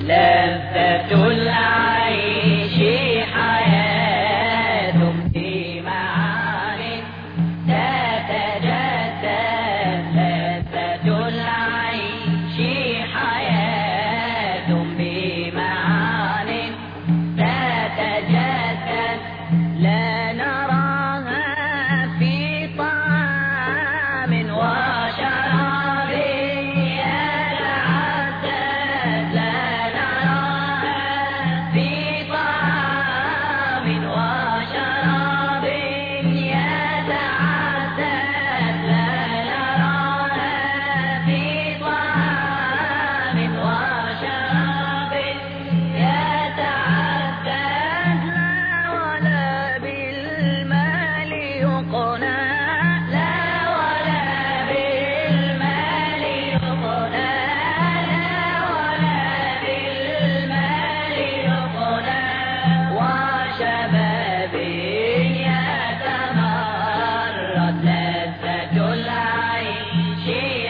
لذة العيش حياة بمعان تتجدد، لذة العيش حياة بمعان تتجدد، لا نراها في طعام وشراب يتعدد، لا نراها في طعام وشراب يتعدد، لا نراها في طعام وشراب يتعدد، لا ولا بالمال يقنى، لا ولا بالمال يقنى، لا ولا بالمال يقنى، وشباب يتمرد، لذة العيش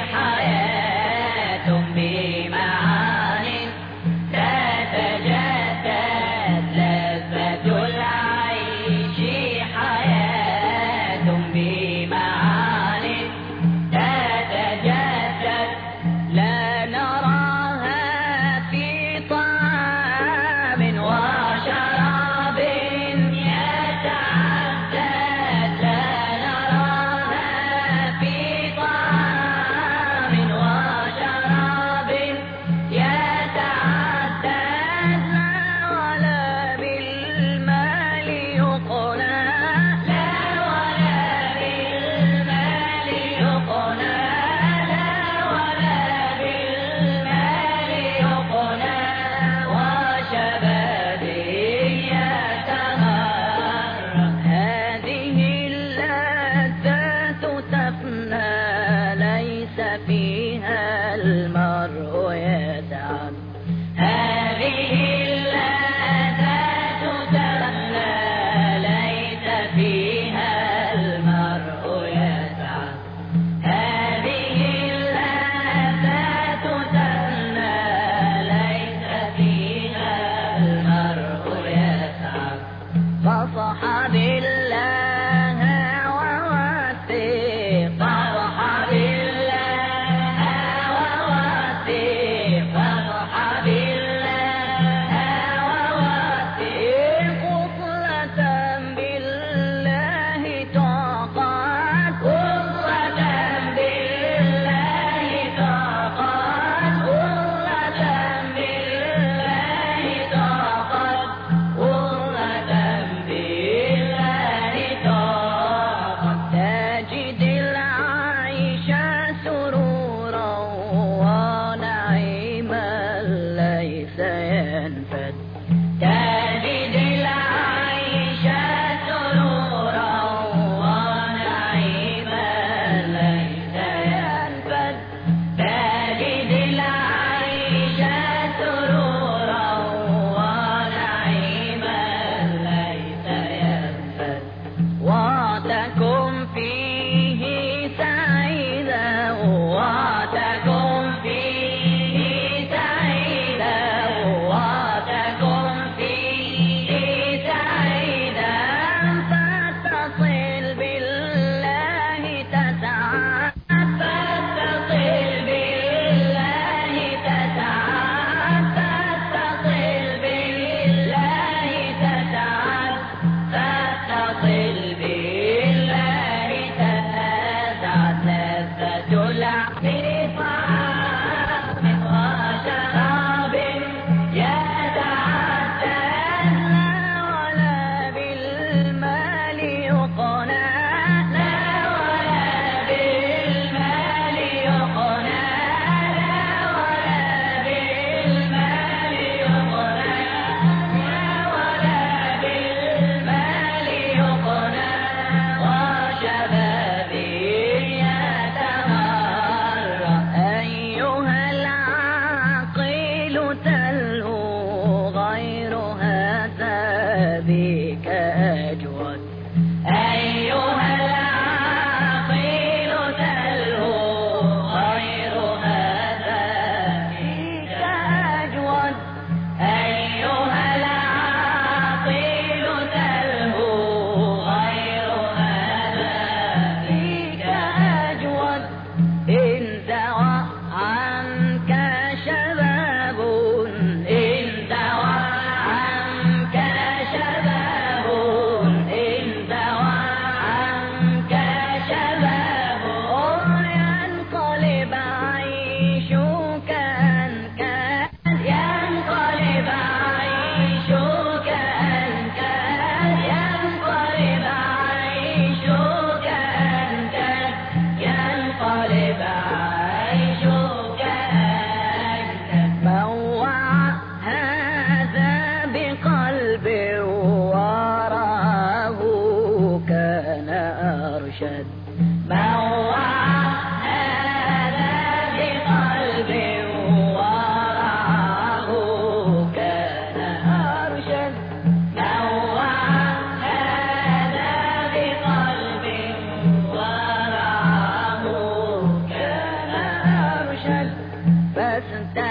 حياة بمعان تتجدد، لذة العيش حياة بمعان تتجدد، لا نراها في طعام وشراب يتعدد، لا نراها في طعام وشراب يتعدد، لا ولا بالمال يقنى، لا ولا بالمال يقنى، لا ولا بالمال يقنى، وشباب يتمرد، هذه اللذات تفنى ليس فيها المرء يتعب، هذه اللذات تفنى ليس فيها المرء يتعب، هذه اللذات تفنى ليس فيها المرء يتعب، فاصحب الله ووثق، فاصحب الله لست